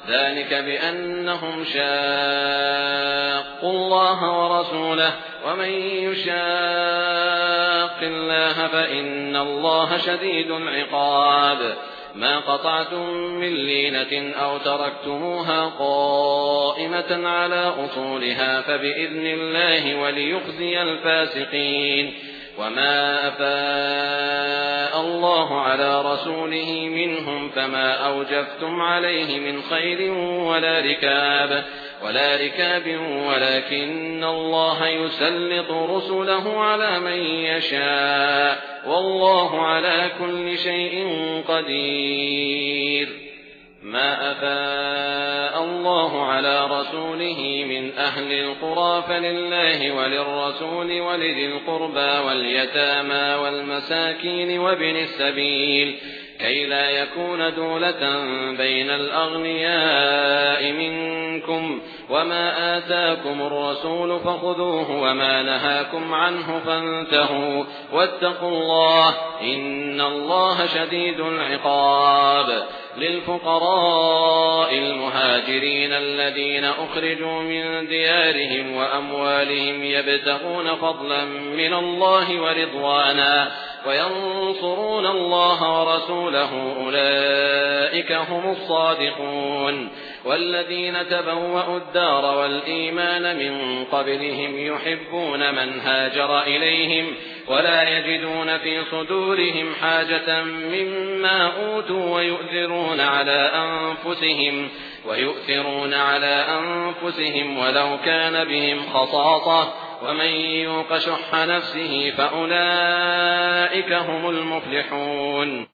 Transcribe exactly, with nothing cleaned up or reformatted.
ذلك بأنهم شاقوا الله ورسوله ومن يشاق الله فإن الله شديد العقاب ما قطعتم من لينة أو تركتموها قائمة على أصولها فبإذن الله وليخزي الفاسقين وما أفاء الله على رسوله منهم فما أوجفتم عليه من خيل ولا ركاب ولا ركاب ولكن الله يسلط رسله على من يشاء والله على كل شيء قدير ما أفاء الله على رسوله من أهل القرى فلله وللرسول ولذي القربى واليتامى والمساكين وابن السبيل كي لا يكون دولة بين الأغنياء منكم وما آتاكم الرسول فخذوه وما نهاكم عنه فانتهوا واتقوا الله إن الله شديد العقاب للفقراء المهاجرين الذين أخرجوا من ديارهم وأموالهم يبتغون فضلا من الله ورضوانا وينصرون الله ورسوله أولئك هم الصادقون والذين تبوأوا الدار والإيمان من قبلهم يحبون من هاجر إليهم ولا يجدون في صدورهم حاجة مما أوتوا ويؤثرون على أنفسهم ويؤثرون على أنفسهم ولو كان بهم خصاصة ومن يوق شح نفسه فأولئك هم المفلحون.